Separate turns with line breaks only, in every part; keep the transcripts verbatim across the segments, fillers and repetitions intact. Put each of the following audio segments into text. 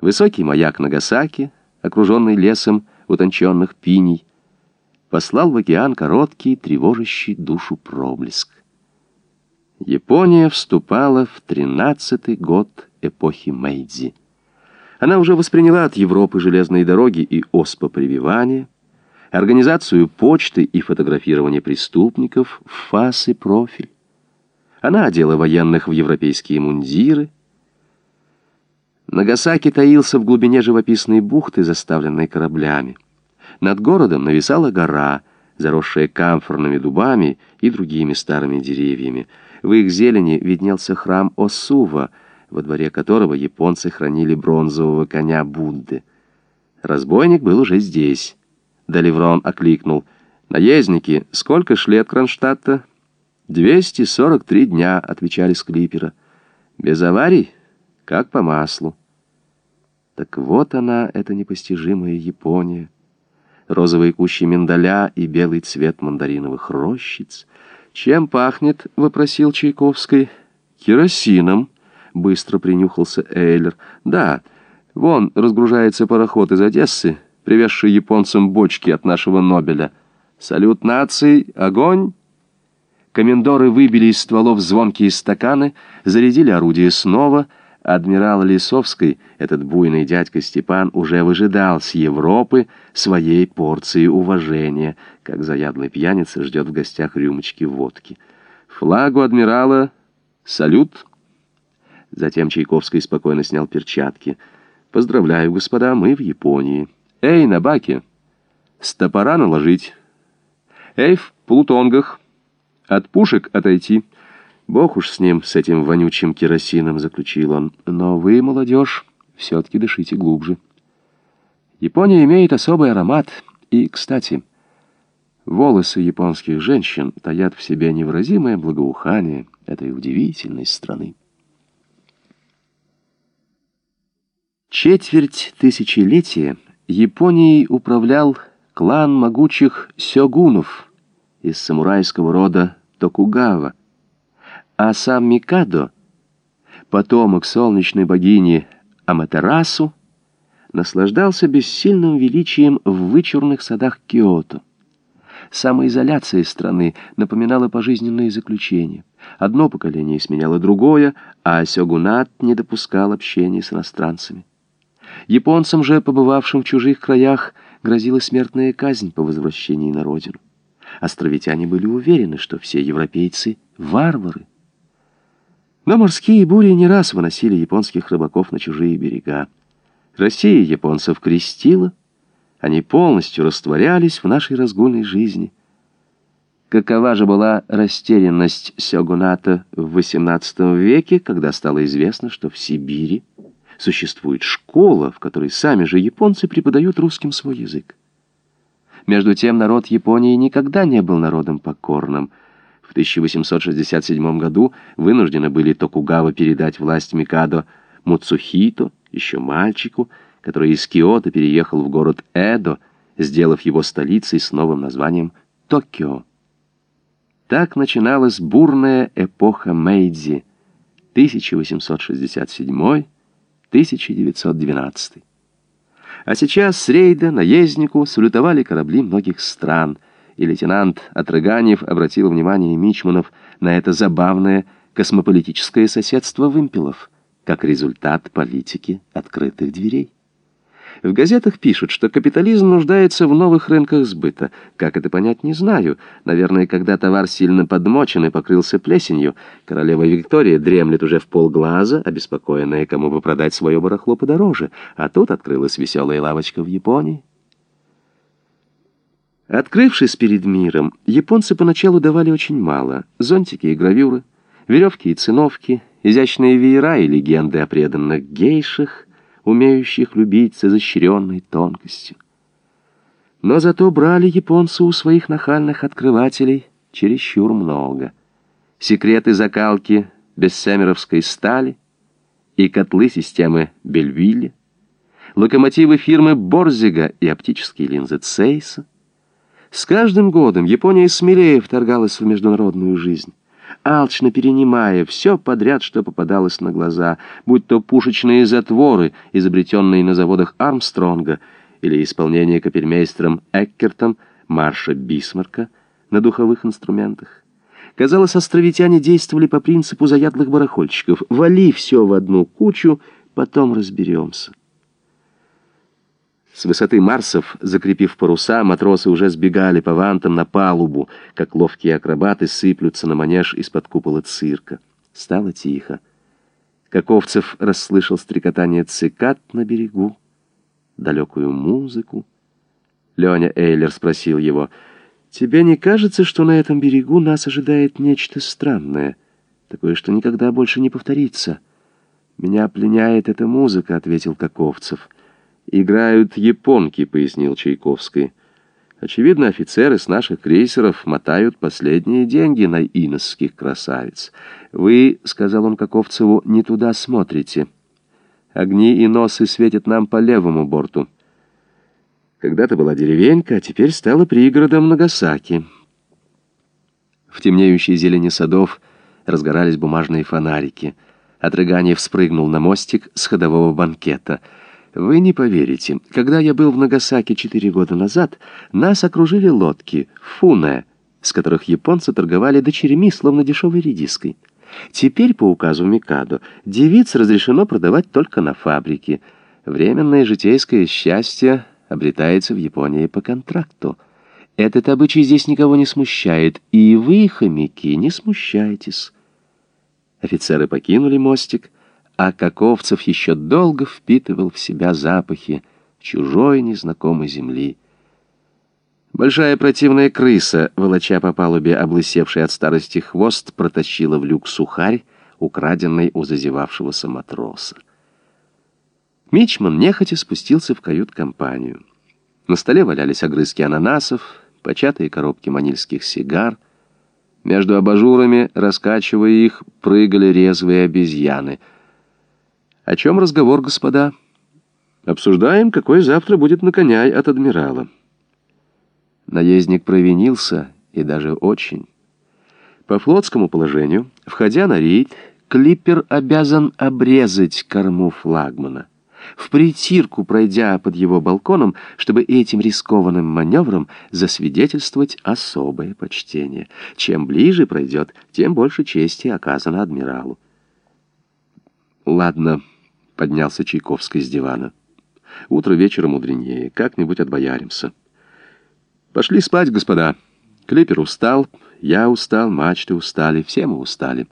Высокий маяк Нагасаки, окруженный лесом утонченных пиней, послал в океан короткий, тревожащий душу проблеск. Япония вступала в тринадцатый год эпохи Мэйдзи. Она уже восприняла от Европы железные дороги и оспопрививания, организацию почты и фотографирование преступников в фас и профиль. Она одела военных в европейские мундиры. Нагасаки таился в глубине живописной бухты, заставленной кораблями. Над городом нависала гора, заросшая камфорными дубами и другими старыми деревьями. В их зелени виднелся храм Осува, во дворе которого японцы хранили бронзового коня Будды. Разбойник был уже здесь. Деливрон окликнул: «Наездники, сколько ж лет Кронштадта?» «Двести сорок три дня», — отвечали с клипера. «Без аварий? Как по маслу». Так вот она, эта непостижимая Япония. Розовые кущи миндаля и белый цвет мандариновых рощиц. «Чем пахнет?» — вопросил Чайковский. «Керосином», — быстро принюхался Эйлер. «Да, вон разгружается пароход из Одессы, привезший японцам бочки от нашего Нобеля. Салют наций! Огонь!» Комендоры выбили из стволов звонкие стаканы, зарядили орудие снова. Адмирал Лисовский, этот буйный дядька Степан, уже выжидал с Европы своей порции уважения, как заядлый пьяница ждет в гостях рюмочки водки. «Флагу адмирала! Салют!» Затем Чайковский спокойно снял перчатки. «Поздравляю, господа, мы в Японии. Эй, на баке! С топора наложить! Эй, в полутонгах! От пушек отойти!» «Бог уж с ним, с этим вонючим керосином», — заключил он. «Но вы, молодежь, все-таки дышите глубже. Япония имеет особый аромат. И, кстати, волосы японских женщин таят в себе невыразимое благоухание этой удивительной страны». Четверть тысячелетия Японией управлял клан могучих сёгунов из самурайского рода Токугава, а сам Микадо, потомок солнечной богини Аматерасу, наслаждался бессильным величием в вычурных садах Киото. Самоизоляция страны напоминала пожизненное заключение. Одно поколение сменяло другое, а сёгунат не допускал общения с иностранцами. Японцам же, побывавшим в чужих краях, грозила смертная казнь по возвращении на родину. Островитяне были уверены, что все европейцы — варвары. Но морские бури не раз выносили японских рыбаков на чужие берега. Россия японцев крестила, они полностью растворялись в нашей разгульной жизни. Какова же была растерянность сёгуната в восемнадцатом веке, когда стало известно, что в Сибири существует школа, в которой сами же японцы преподают русским свой язык. Между тем, народ Японии никогда не был народом покорным. В тысяча восемьсот шестьдесят седьмом году вынуждены были Токугава передать власть Микадо Муцухито, еще мальчику, который из Киото переехал в город Эдо, сделав его столицей с новым названием Токио. Так начиналась бурная эпоха Мэйдзи, тысяча восемьсот шестьдесят седьмой — тысяча девятьсот двенадцатый. А сейчас с рейда наезднику салютовали корабли многих стран, и лейтенант Отрыганьев обратил внимание мичманов на это забавное космополитическое соседство вымпелов, как результат политики открытых дверей. В газетах пишут, что капитализм нуждается в новых рынках сбыта. Как это понять, не знаю. Наверное, когда товар сильно подмочен и покрылся плесенью, королева Виктория дремлет уже в полглаза, обеспокоенная, кому бы продать свое барахло подороже. А тут открылась веселая лавочка в Японии. Открывшись перед миром, японцы поначалу давали очень мало. Зонтики и гравюры, веревки и циновки, изящные веера и легенды о преданных гейшах, умеющих любить с изощренной тонкостью. Но зато брали японцы у своих нахальных открывателей чересчур много. Секреты закалки бессемеровской стали и котлы системы Бельвилля, локомотивы фирмы Борзига и оптические линзы Цейса. С каждым годом Япония смелее вторгалась в международную жизнь. алчно перенимая все подряд, что попадалось на глаза, будь то пушечные затворы, изобретенные на заводах Армстронга, или исполнение капельмейстером Эккертом марша Бисмарка на духовых инструментах. Казалось, островитяне действовали по принципу заядлых барахольщиков: «Вали все в одну кучу, потом разберемся». С высоты Марсов, закрепив паруса, матросы уже сбегали по вантам на палубу, как ловкие акробаты сыплются на манеж из-под купола цирка. Стало тихо. Каковцев расслышал стрекотание цикад на берегу, далекую музыку. Леня Эйлер спросил его: «Тебе не кажется, что на этом берегу нас ожидает нечто странное, такое, что никогда больше не повторится?» «Меня пленяет эта музыка», — ответил Каковцев. «Играют японки», — пояснил Чайковский. «Очевидно, офицеры с наших крейсеров мотают последние деньги на иносских красавиц. Вы, — сказал он Каковцеву, — не туда смотрите. Огни и носы светят нам по левому борту. Когда-то была деревенька, а теперь стала пригородом Нагасаки». В темнеющей зелени садов разгорались бумажные фонарики. Отрыганьев спрыгнул на мостик с ходового банкета. «Вы не поверите, когда я был в Нагасаки четыре года назад, нас окружили лодки «Фуне», с которых японцы торговали дочерьми, словно дешевой редиской. Теперь, по указу Микадо, девиц разрешено продавать только на фабрике. Временное житейское счастье обретается в Японии по контракту. Этот обычай здесь никого не смущает, и вы, хомяки, не смущайтесь». Офицеры покинули мостик, а Каковцев еще долго впитывал в себя запахи чужой незнакомой земли. Большая противная крыса, волоча по палубе облысевший от старости хвост, протащила в люк сухарь, украденный у зазевавшегося матроса. Мичман нехотя спустился в кают-компанию. На столе валялись огрызки ананасов, початые коробки манильских сигар. Между абажурами, раскачивая их, прыгали резвые обезьяны. «О чем разговор, господа?» «Обсуждаем, какой завтра будет наконяй от адмирала». Наездник провинился, и даже очень. По флотскому положению, входя на рейд, клиппер обязан обрезать корму флагмана, в притирку пройдя под его балконом, чтобы этим рискованным маневром засвидетельствовать особое почтение. Чем ближе пройдет, тем больше чести оказано адмиралу. «Ладно», — поднялся Чайковский с дивана. «Утро вечера мудренее, как-нибудь отбояримся. Пошли спать, господа. Клиппер устал, я устал, мачты устали, все мы устали».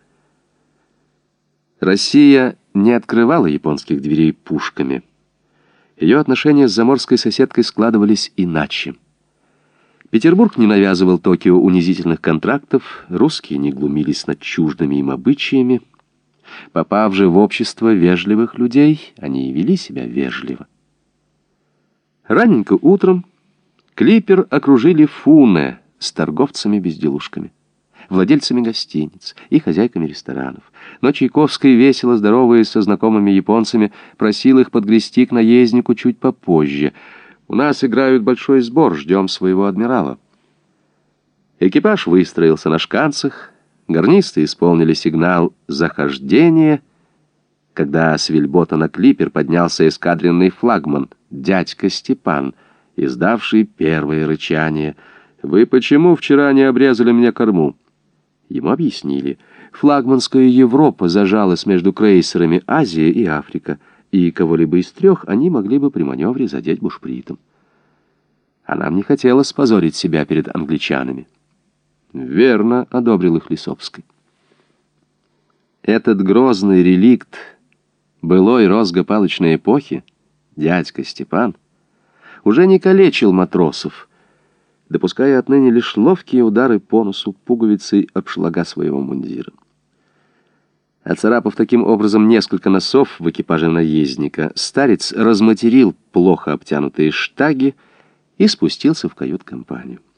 Россия не открывала японских дверей пушками. Ее отношения с заморской соседкой складывались иначе. Петербург не навязывал Токио унизительных контрактов, русские не глумились над чуждыми им обычаями. Попав же в общество вежливых людей, они и вели себя вежливо. Раненько утром клиппер окружили Фуне с торговцами-безделушками, владельцами гостиниц и хозяйками ресторанов. Но Чайковский, весело здороваясь со знакомыми японцами, просил их подгрести к наезднику чуть попозже. «У нас играют большой сбор, ждем своего адмирала». Экипаж выстроился на шканцах, гарнисты исполнили сигнал «Захождение», когда с вельбота на клиппер поднялся эскадренный флагман, дядька Степан, издавший первое рычание. «Вы почему вчера не обрезали мне корму?» Ему объяснили. Флагманская Европа зажалась между крейсерами Азия и Африка, и кого-либо из трех они могли бы при маневре задеть бушпритом. А нам не хотелось позорить себя перед англичанами. «Верно», — одобрил их Лисовский. Этот грозный реликт былой розго-палочной эпохи, дядька Степан, уже не калечил матросов, допуская отныне лишь ловкие удары по носу пуговицей обшлага своего мундира. Оцарапав таким образом несколько носов в экипаже наездника, старец разматерил плохо обтянутые штаги и спустился в кают-компанию.